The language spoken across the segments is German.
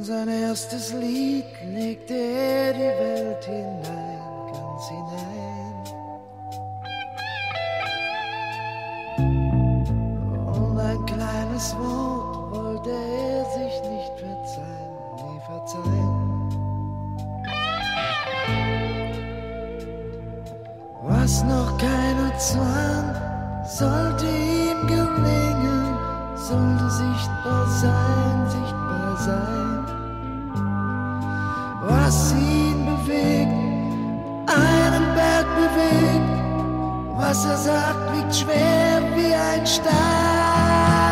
sein erstes Lied legte er die Welt hinein, ganz hinein. Und ein kleines Wort wollte er sich nicht verzeihen, nie verzeihen. Was noch keiner zwang, sollte ihm gelingen, sollte sichtbar sein, sichtbar sein. Was ihn bewegt, einen Berg bewegt, was er sagt, wiegt schwer wie ein Stein.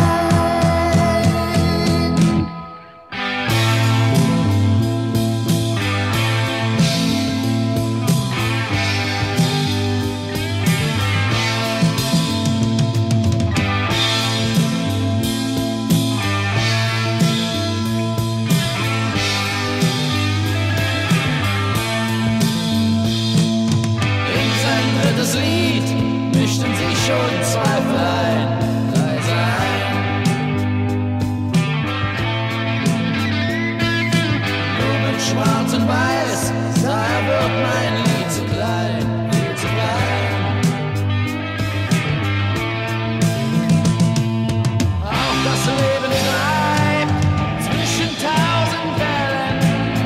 Schon Zweifel ein, leise ein. Nur mit Schwarz und Weiß, da wird mein Lied zu klein, viel zu klein. Auch das Leben treibt zwischen tausend Wellen.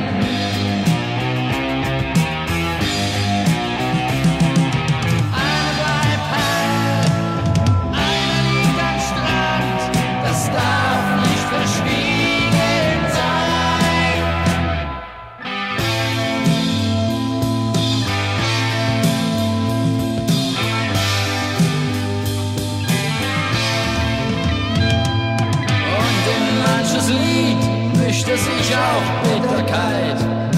Mischte sich auch Bitterkeit.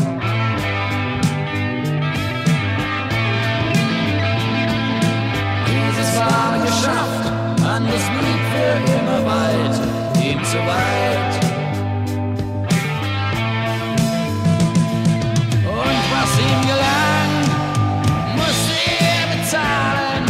Dieses war geschafft, anders blieb für immer weit, ihm zu weit. Und was ihm gelang, musste er bezahlen.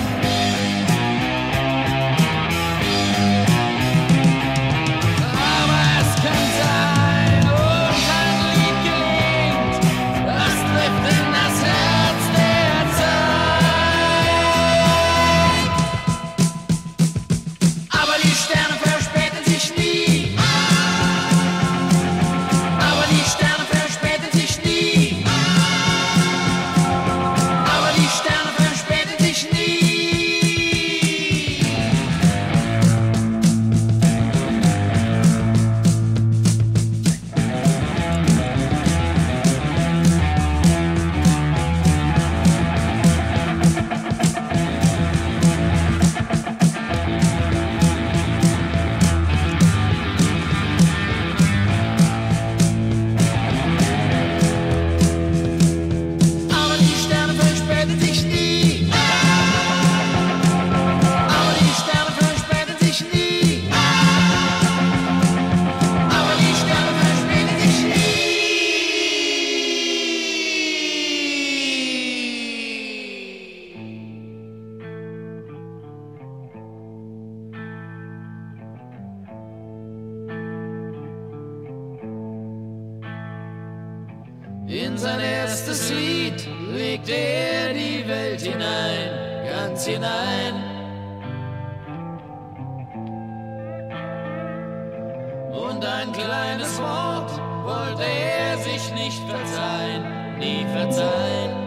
In sein erstes Lied legte er die Welt hinein, ganz hinein. Und ein kleines Wort wollte er sich nicht verzeihen, nie verzeihen.